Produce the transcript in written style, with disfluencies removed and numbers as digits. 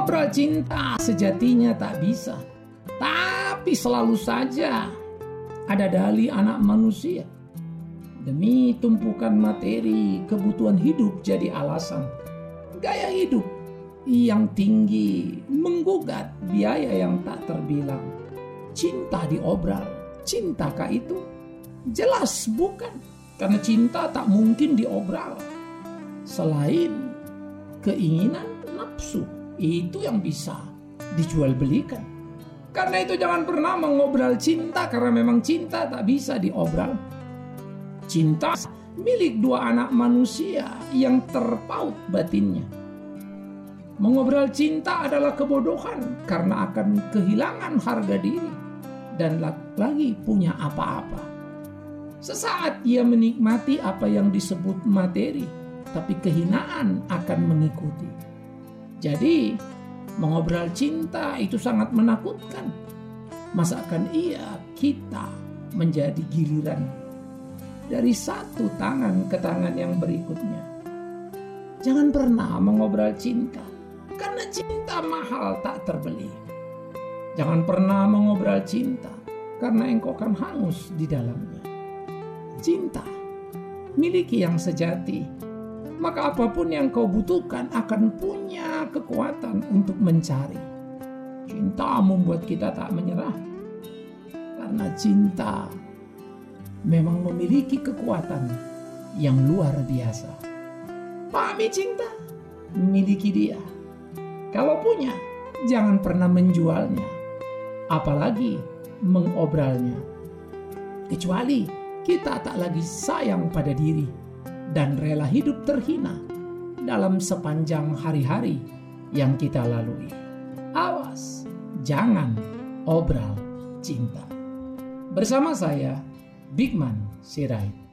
Mengobral cinta sejatinya tak bisa, tapi selalu saja ada dalih anak manusia. Demi tumpukan materi, kebutuhan hidup jadi alasan. Gaya hidup yang tinggi menggugat biaya yang tak terbilang. Cinta diobral, cintakah itu? Jelas bukan, karena cinta tak mungkin diobral. Selain keinginan nafsu, itu yang bisa dijual belikan. Karena itu jangan pernah mengobral cinta, karena memang cinta tak bisa diobral. Cinta milik dua anak manusia yang terpaut batinnya. Mengobral cinta adalah kebodohan karena akan kehilangan harga diri dan lagi punya apa-apa. Sesaat ia menikmati apa yang disebut materi, tapi kehinaan akan mengikuti. Jadi, mengobral cinta itu sangat menakutkan. Masakan kita menjadi giliran dari satu tangan ke tangan yang berikutnya. Jangan pernah mengobral cinta, karena cinta mahal tak terbeli. Jangan pernah mengobral cinta, karena engkau akan hangus di dalamnya. Cinta, miliki yang sejati, maka apapun yang kau butuhkan akan punya kekuatan untuk mencari. Cinta membuat kita tak menyerah, karena cinta memang memiliki kekuatan yang luar biasa. Pahami cinta, miliki dia. Kalau punya, jangan pernah menjualnya, apalagi mengobralnya. Kecuali kita tak lagi sayang pada diri dan rela hidup terhina dalam sepanjang hari-hari yang kita lalui. Awas, jangan obral cinta. Bersama saya, Bigman Sirait.